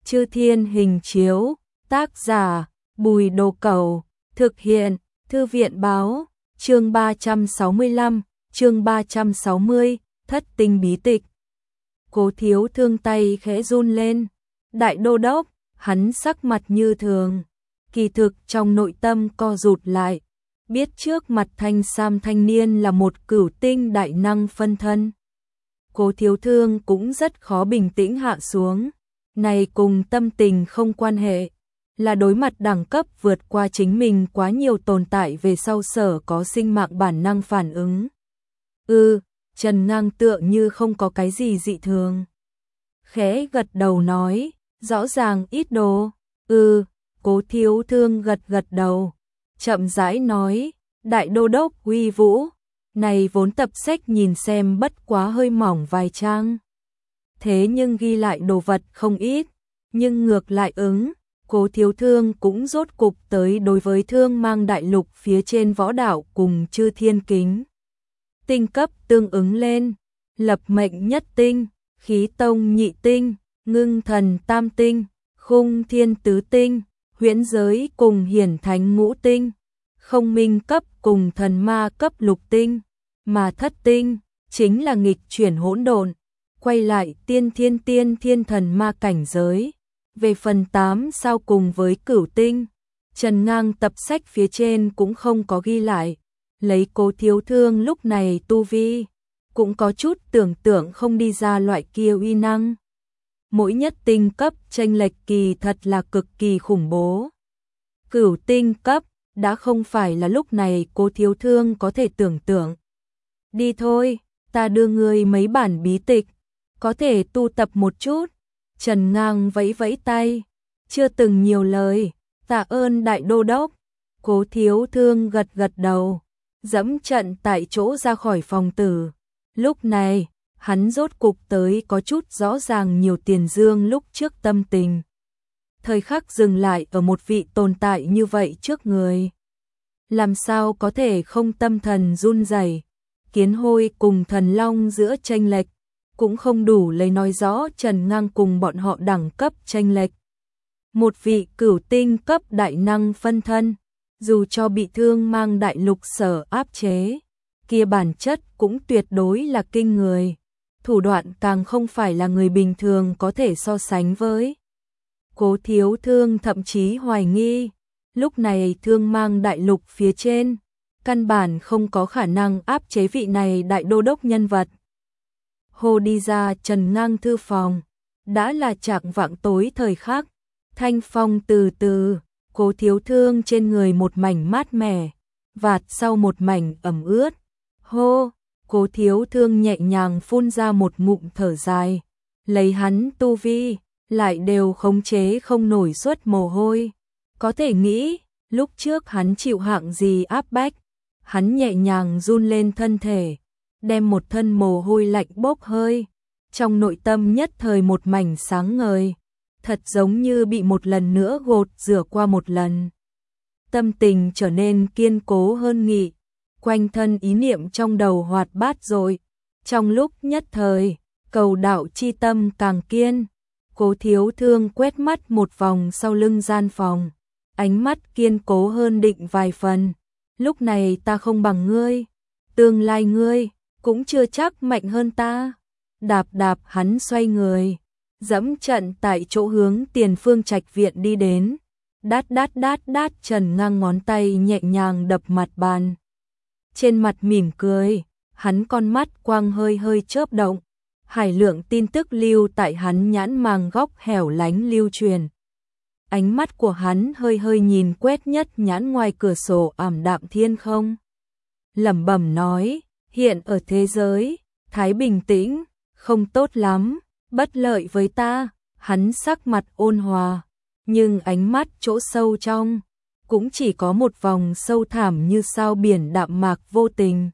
Chư Thiên Hình Chiếu, tác giả, Bùi Đồ Cẩu, thực hiện, Thư viện Báo, chương 365, chương 360, Thất Tinh Bí Tịch. Cố Thiếu Thương tay khẽ run lên, đại đô đốc, hắn sắc mặt như thường, kỳ thực trong nội tâm co rụt lại, biết trước mặt thanh sam thanh niên là một cửu tinh đại năng phân thân. Cố Thiếu Thương cũng rất khó bình tĩnh hạ xuống, này cùng tâm tình không quan hệ, là đối mặt đẳng cấp vượt qua chính mình quá nhiều tồn tại về sau sở có sinh mạng bản năng phản ứng. Trần Ngang tựa như không có cái gì dị thường. Khẽ gật đầu nói, rõ ràng ít đồ. Cố Thiếu Thương gật đầu, chậm rãi nói, đại đô đốc uy vũ, này vốn tập sách nhìn xem bất quá hơi mỏng vài trang. Thế nhưng ghi lại đồ vật không ít, nhưng ngược lại Cố Thiếu Thương cũng rốt cục tới đối với Thương Mang Đại Lục phía trên võ đạo cùng Chư Thiên Kính tinh cấp tương ứng lên, lập mệnh nhất tinh, khí tông nhị tinh, ngưng thần tam tinh, khung thiên tứ tinh, huyễn giới cùng hiển thánh ngũ tinh, không minh cấp cùng thần ma cấp lục tinh, mà thất tinh chính là nghịch chuyển hỗn độn, quay lại tiên thiên thần ma cảnh giới. Về phần 8 sao cùng với cửu tinh, Trần Ngang tập sách phía trên cũng không có ghi lại, lấy Cố Thiếu Thương lúc này tu vi, cũng có chút tưởng tượng không đi ra loại kia uy năng. Mỗi nhất tinh cấp chênh lệch kỳ thật là cực kỳ khủng bố. Cửu tinh cấp đã không phải là lúc này Cố Thiếu Thương có thể tưởng tượng. Đi thôi, ta đưa ngươi mấy bản bí tịch, có thể tu tập một chút. Trần Ngang vẫy vẫy tay, chưa từng nhiều lời, tạ ơn đại đô đốc. Cố Thiếu Thương gật đầu, dẫm trận tại chỗ ra khỏi phòng tử. Lúc này, hắn rốt cục tới có chút rõ ràng nhiều Tiền Dương lúc trước tâm tình. Thời khắc dừng lại ở một vị tồn tại như vậy trước người. Làm sao có thể không tâm thần run rẩy? Kiến Hôi cùng Thần Long giữa chênh lệch cũng không đủ lấy nói rõ Trần Ngang cùng bọn họ đẳng cấp chênh lệch. Một vị cửu tinh cấp đại năng phân thân, dù cho bị Thương Mang Đại Lục sở áp chế, kia bản chất cũng tuyệt đối là kinh người, thủ đoạn càng không phải là người bình thường có thể so sánh với. Cố Thiếu Thương thậm chí hoài nghi, lúc này Thương Mang Đại Lục phía trên, căn bản không có khả năng áp chế vị này đại đô đốc nhân vật. Hồ đi ra Trần Ngang thư phòng, đã là chạng vạng tối thời khắc, thanh phong từ từ, Cố Thiếu Thương trên người một mảnh mát mẻ, vạt sau một mảnh ẩm ướt. Hô, Cố Thiếu Thương nhẹ nhàng phun ra một ngụm thở dài, lấy hắn tu vi, lại đều khống chế không nổi suất mồ hôi. Có thể nghĩ, lúc trước hắn chịu hạng gì áp bách, hắn nhẹ nhàng run lên thân thể, đem một thân mồ hôi lạnh bốc hơi, trong nội tâm nhất thời một mảnh sáng ngời, thật giống như bị một lần nữa gột rửa qua một lần. Tâm tình trở nên kiên cố hơn nghị, quanh thân ý niệm trong đầu hoạt bát rồi, trong lúc nhất thời, cầu đạo chi tâm càng kiên. Cố Thiếu Thương quét mắt một vòng sau lưng gian phòng, ánh mắt kiên cố hơn định vài phần. Lúc này ta không bằng ngươi, tương lai ngươi cũng chưa chắc mạnh hơn ta. Đạp hắn xoay người, dẫm trận tại chỗ hướng Tiền Phương Trạch viện đi đến. Đát Trần Ngang ngón tay nhẹ nhàng đập mặt bàn. Trên mặt mỉm cười, hắn con mắt quang hơi chớp động, hải lượng tin tức lưu tại hắn nhãn màng góc hẻo lánh lưu truyền. Ánh mắt của hắn hơi nhìn quét nhất nhãn ngoài cửa sổ ảm đạm thiên không. Lẩm bẩm nói, hiện ở thế giới, thái bình tĩnh, không tốt lắm, bất lợi với ta. Hắn sắc mặt ôn hòa, nhưng ánh mắt chỗ sâu trong, cũng chỉ có một vòng sâu thẳm như sao biển đạm mạc vô tình.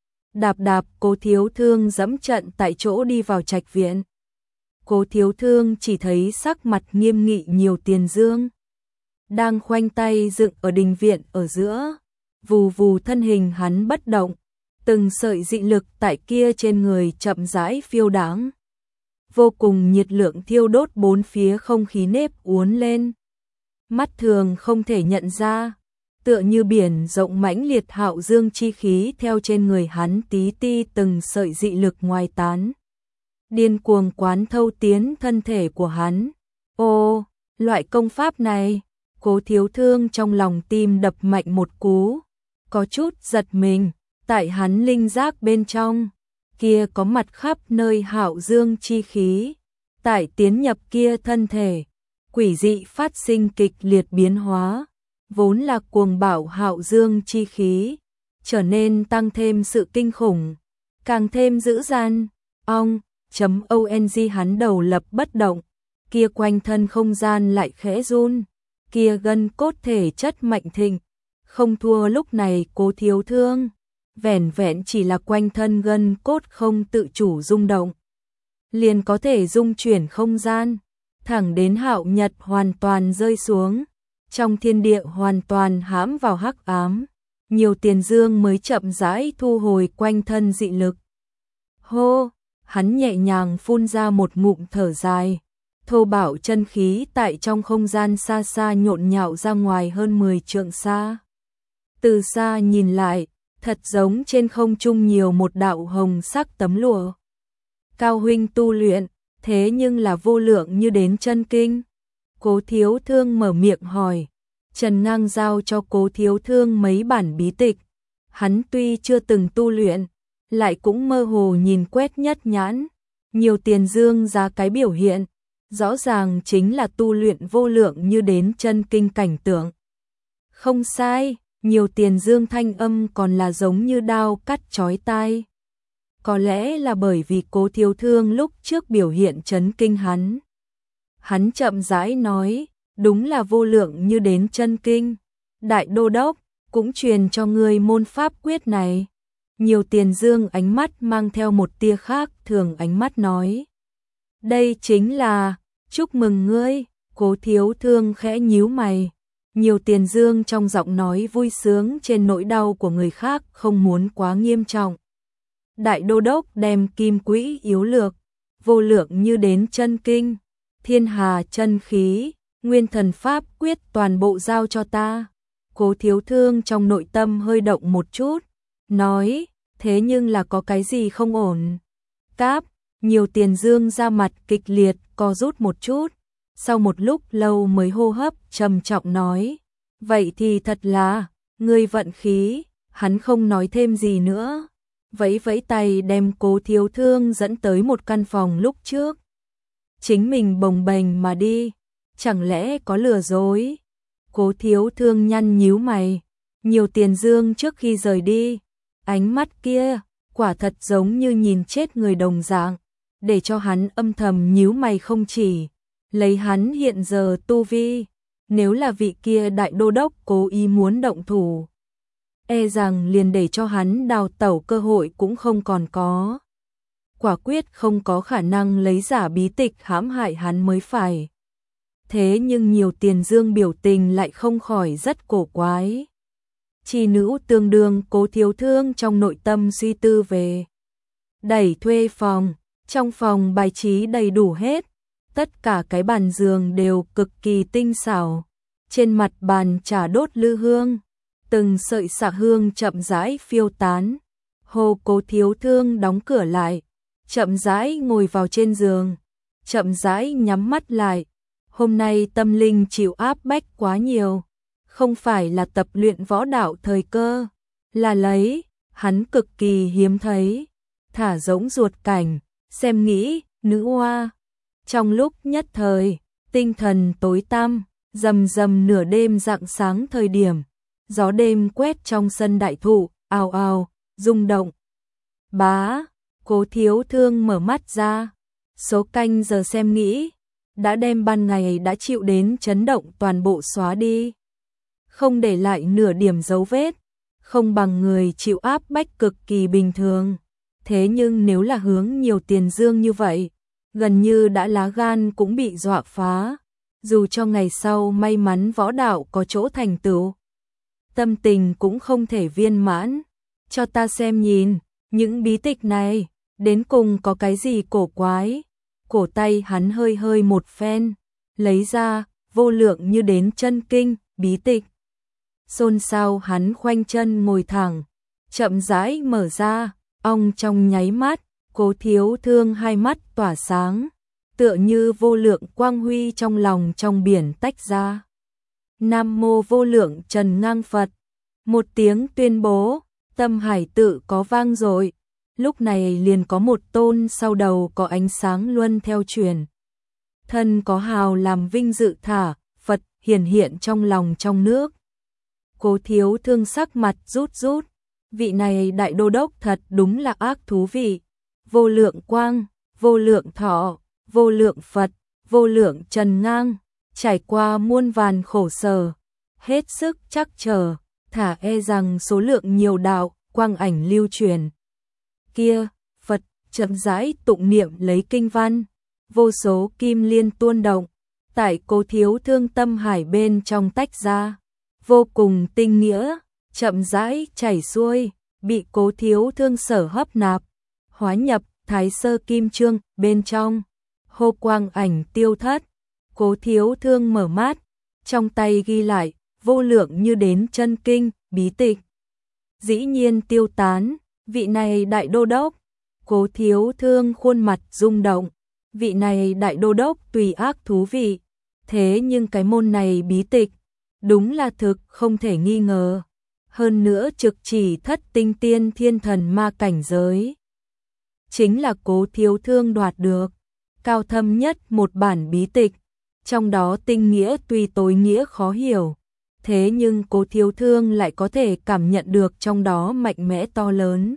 Đạp Cố Thiếu Thương dẫm trận tại chỗ đi vào trạch viện. Cố Thiếu Thương chỉ thấy sắc mặt nghiêm nghị nhiều Tiền Dương đang khoanh tay dựng ở đình viện ở giữa, vù thân hình hắn bất động, từng sợi dị lực tại kia trên người chậm rãi phiêu đãng. vô cùng nhiệt lượng thiêu đốt bốn phía, không khí nếp uốn lên. Mắt thường không thể nhận ra, tựa như biển rộng mãnh liệt hạo dương chi khí theo trên người hắn tí ti từng sợi dị lực ngoài tán. Điên cuồng quán thâu tiến thân thể của hắn. Ô, loại công pháp này, Cố Thiếu Thương trong lòng tim đập mạnh một cú, có chút giật mình, tại hắn linh giác bên trong, kia có mặt khắp nơi hạo dương chi khí, tại tiến nhập kia thân thể, quỷ dị phát sinh kịch liệt biến hóa, vốn là cuồng bạo hạo dương chi khí, trở nên tăng thêm sự kinh khủng, càng thêm dữ dằn. ONG hắn đầu lập bất động, kia quanh thân không gian lại khẽ run, kia gân cốt thể chất mạnh thịnh, không thua lúc này Cố Thiếu Thương, vẻn vẹn chỉ là quanh thân gân cốt không tự chủ rung động, liền có thể dung chuyển không gian, thẳng đến hạo nhật hoàn toàn rơi xuống, trong thiên địa hoàn toàn hãm vào hắc ám, Nhiều Tiền Dương mới chậm rãi thu hồi quanh thân dị lực. Hô, hắn nhẹ nhàng phun ra một ngụm thở dài, thô bạo chân khí tại trong không gian xa xa nhộn nhạo ra ngoài hơn 10 trượng xa. Từ xa nhìn lại, thật giống trên không trung nhiều một đạo hồng sắc tấm lụa. Cao huynh tu luyện, thế nhưng là vô lượng như đến chân kinh. Cố Thiếu Thương mở miệng hỏi. Trần Ngang giao cho Cố Thiếu Thương mấy bản bí tịch. Hắn tuy chưa từng tu luyện, lại cũng mơ hồ nhìn quét nhất nhãn. Nhiều Tiền Dương ra cái biểu hiện, rõ ràng chính là tu luyện vô lượng như đến chân kinh cảnh tượng. Không sai, Nhiều Tiền Dương thanh âm còn là giống như đao cắt chói tai. Có lẽ là bởi vì Cố Thiếu Thương lúc trước biểu hiện chấn kinh hắn. Hắn chậm rãi nói, đúng là vô lượng như đến chân kinh. Đại đô đốc, cũng truyền cho ngươi môn pháp quyết này. Nhiều Tiền Dương ánh mắt mang theo một tia khác thường ánh mắt nói. Đây chính là, chúc mừng ngươi, Cố Thiếu Thương khẽ nhíu mày. Nhiều Tiền Dương trong giọng nói vui sướng trên nỗi đau của người khác không muốn quá nghiêm trọng. Đại đô đốc đem kim quỹ yếu lược, vô lượng như đến chân kinh, thiên hà chân khí, nguyên thần pháp quyết toàn bộ giao cho ta. Cố Thiếu Thương trong nội tâm hơi động một chút, nói, thế nhưng là có cái gì không ổn. Cáp, Nhiều Tiền Dương ra mặt kịch liệt, co rút một chút, sau một lúc lâu mới hô hấp trầm trọng nói, vậy thì thật là, ngươi vận khí. Hắn không nói thêm gì nữa, vẫy vẫy tay đem Cố Thiếu Thương dẫn tới một căn phòng lúc trước. Chính mình bồng bềnh mà đi, chẳng lẽ có lừa dối? Cố Thiếu Thương nhăn nhíu mày, Nhiều Tiền Dương trước khi rời đi, ánh mắt kia, quả thật giống như nhìn chết người đồng dạng, để cho hắn âm thầm nhíu mày không chỉ, lấy hắn hiện giờ tu vi, nếu là vị kia đại đô đốc cố ý muốn động thủ, e rằng liền để cho hắn đào tẩu cơ hội cũng không còn có. Quả quyết không có khả năng lấy giả bí tịch hãm hại hắn mới phải. Thế nhưng Nhiều Tiền Dương biểu tình lại không khỏi rất cổ quái. Chi nữ tương đương Cố Thiếu Thương trong nội tâm suy tư về. Đẩy thuê phòng, trong phòng bài trí đầy đủ hết, tất cả cái bàn giường đều cực kỳ tinh xảo. Trên mặt bàn trà đốt lư hương, từng sợi xạ hương chậm rãi phiêu tán. Hồ Cố Thiếu Thương đóng cửa lại, chậm rãi ngồi vào trên giường, chậm rãi nhắm mắt lại. Hôm nay tâm linh chịu áp bách quá nhiều, không phải là tập luyện võ đạo thời cơ, là lấy, hắn cực kỳ hiếm thấy, thả rỗng ruột cảnh, xem nghĩ, nữ oa. Trong lúc nhất thời, tinh thần tối tăm, rầm rầm nửa đêm rạng sáng thời điểm, gió đêm quét trong sân đại thụ, ào ào, rung động. Bá, Cố Thiếu Thương mở mắt ra, số canh giờ xem nghĩ, đã đem ban ngày đã chịu đến chấn động toàn bộ xóa đi, không để lại nửa điểm dấu vết, không bằng người chịu áp bách cực kỳ bình thường. Thế nhưng nếu là hướng Nhiều Tiền Dương như vậy, gần như đã lá gan cũng bị dọa phá, dù cho ngày sau may mắn võ đạo có chỗ thành tựu, tâm tình cũng không thể viên mãn. Cho ta xem nhìn, những bí tịch này, đến cùng có cái gì cổ quái? cổ tay hắn hơi hơi một phen, lấy ra, vô lượng như đến chân kinh, bí tịch. Xôn xao hắn khoanh chân ngồi thẳng, chậm rãi mở ra, ong trong nháy mắt, Cố Thiếu Thương hai mắt tỏa sáng, tựa như vô lượng quang huy trong lòng trong biển tách ra. Nam mô vô lượng Trần Ngang Phật, một tiếng tuyên bố, tâm hải tự có vang rồi, lúc này liền có một tôn sau đầu có ánh sáng luân theo truyền. Thân có hào làm vinh dự thả, Phật hiển hiện trong lòng trong nước. Cố Thiếu Thương sắc mặt rút rút, vị này đại đô đốc thật đúng là ác thú vị, vô lượng quang, vô lượng thọ, vô lượng Phật, vô lượng Trần Ngang, trải qua muôn vàn khổ sở, hết sức chắc chờ, thả e rằng số lượng nhiều đạo, quang ảnh lưu truyền. Kia, Phật chậm rãi tụng niệm lấy kinh văn, vô số kim liên tuôn động, tại Cố Thiếu Thương tâm hải bên trong tách ra, vô cùng tinh nghĩa, chậm rãi chảy xuôi, bị Cố Thiếu Thương sở hấp nạp, hóa nhập Thái Sơ Kim Chương bên trong. Hô quang ảnh tiêu thất, Cố Thiếu Thương mở mắt, trong tay ghi lại, vô lượng như đến chân kinh, bí tịch. Dĩ nhiên tiêu tán, vị này đại đô đốc, Cố Thiếu Thương khuôn mặt rung động, vị này đại đô đốc tùy ác thú vị, thế nhưng cái môn này bí tịch, đúng là thực không thể nghi ngờ, hơn nữa trực chỉ thất tinh tiên thiên thần ma cảnh giới. Chính là Cố Thiếu Thương đoạt được, cao thâm nhất một bản bí tịch, trong đó tinh nghĩa tuy tối nghĩa khó hiểu, thế nhưng Cố Thiếu Thương lại có thể cảm nhận được trong đó mạnh mẽ to lớn.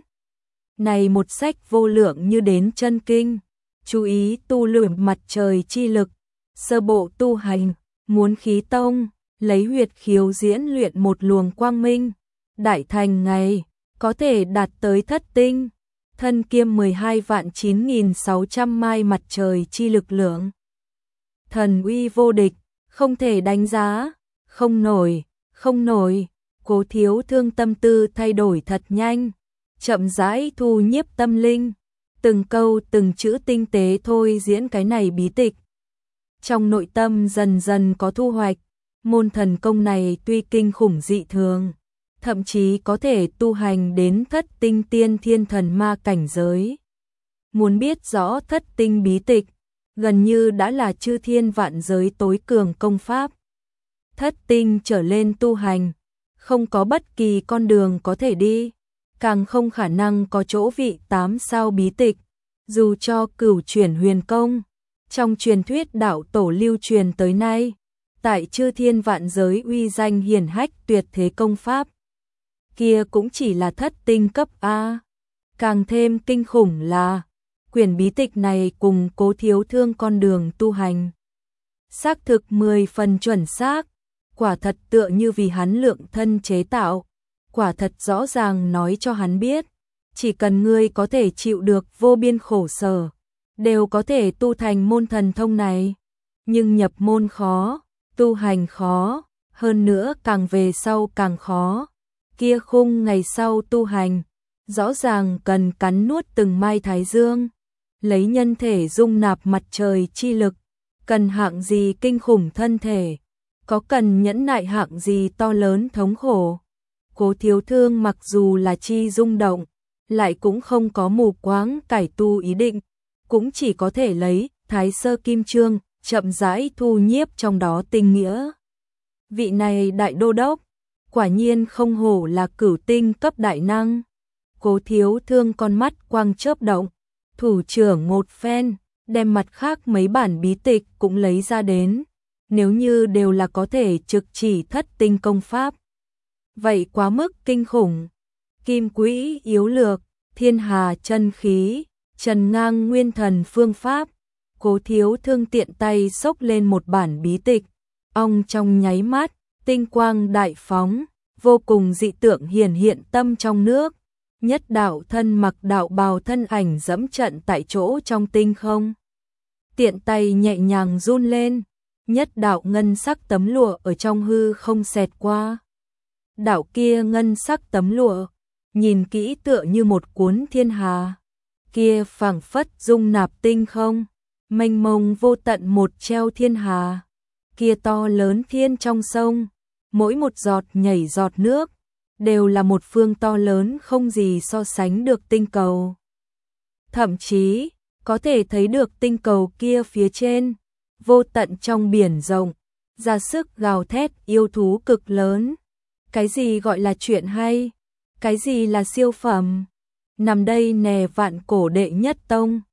Này một sách vô lượng như đến chân kinh, chú ý tu luyện mặt trời chi lực, sơ bộ tu hành, muốn khí tông, lấy huyệt khiếu diễn luyện một luồng quang minh, đại thành ngày, có thể đạt tới thất tinh, thân kiêm 12.9600 mai mặt trời chi lực lượng. Thần uy vô địch, không thể đánh giá, không nổi, Cố Thiếu Thương tâm tư thay đổi thật nhanh, chậm rãi thu nhiếp tâm linh, từng câu từng chữ tinh tế thôi diễn cái này bí tịch. Trong nội tâm dần dần có thu hoạch, môn thần công này tuy kinh khủng dị thường, thậm chí có thể tu hành đến thất tinh tiên thiên thần ma cảnh giới. Muốn biết rõ thất tinh bí tịch, gần như đã là chư thiên vạn giới tối cường công pháp. Thất tinh trở lên tu hành, không có bất kỳ con đường có thể đi, càng không khả năng có chỗ vị 8 sao bí tịch, dù cho Cửu Chuyển Huyền Công, trong truyền thuyết đạo tổ lưu truyền tới nay, tại chư thiên vạn giới uy danh hiển hách tuyệt thế công pháp. Kia cũng chỉ là thất tinh cấp A. Càng thêm kinh khủng là, quyển bí tịch này cùng Cố Thiếu Thương con đường tu hành. Xác thực 10 phần chuẩn xác, quả thật tựa như vì hắn lượng thân chế tạo, quả thật rõ ràng nói cho hắn biết, chỉ cần ngươi có thể chịu được vô biên khổ sở, đều có thể tu thành môn thần thông này. Nhưng nhập môn khó, tu hành khó, hơn nữa càng về sau càng khó. Kia khung ngày sau tu hành, rõ ràng cần cắn nuốt từng mai thái dương, lấy nhân thể dung nạp mặt trời chi lực, cần hạng gì kinh khủng thân thể, có cần nhẫn nại hạng gì to lớn thống khổ. Cố Thiếu Thương mặc dù là chi rung động, lại cũng không có mù quáng cải tu ý định, cũng chỉ có thể lấy Thái Sơ Kim Chương chậm rãi thu nhiếp trong đó tinh nghĩa. Vị này đại đô đốc, quả nhiên không hổ là cửu tinh cấp đại năng. Cố Thiếu Thương con mắt quang chớp động, thủ trưởng một phen, đem mặt khác mấy bản bí tịch cũng lấy ra đến, nếu như đều là có thể trực chỉ thất tinh công pháp. Vậy quá mức kinh khủng. Kim Quỹ yếu lược, Thiên Hà chân khí, Trần Ngang nguyên thần phương pháp. Cố Thiếu Thương tiện tay xốc lên một bản bí tịch, ong trong nháy mắt, tinh quang đại phóng, vô cùng dị tượng hiển hiện tâm trong nước. Nhất đạo thân mặc đạo bào thân ảnh dẫm trận tại chỗ trong tinh không. Tiện tay nhẹ nhàng run lên, nhất đạo ngân sắc tấm lụa ở trong hư không xẹt qua. Đạo kia ngân sắc tấm lụa, nhìn kỹ tựa như một cuốn thiên hà, kia phảng phất dung nạp tinh không, mênh mông vô tận một treo thiên hà, kia to lớn thiên trong sông, mỗi một giọt nhảy giọt nước, đều là một phương to lớn không gì so sánh được tinh cầu. Thậm chí, có thể thấy được tinh cầu kia phía trên, vô tận trong biển rộng, ra sức gào thét yêu thú cực lớn. Cái gì gọi là chuyện hay? Cái gì là siêu phẩm? Nằm đây nè vạn cổ đệ nhất tông.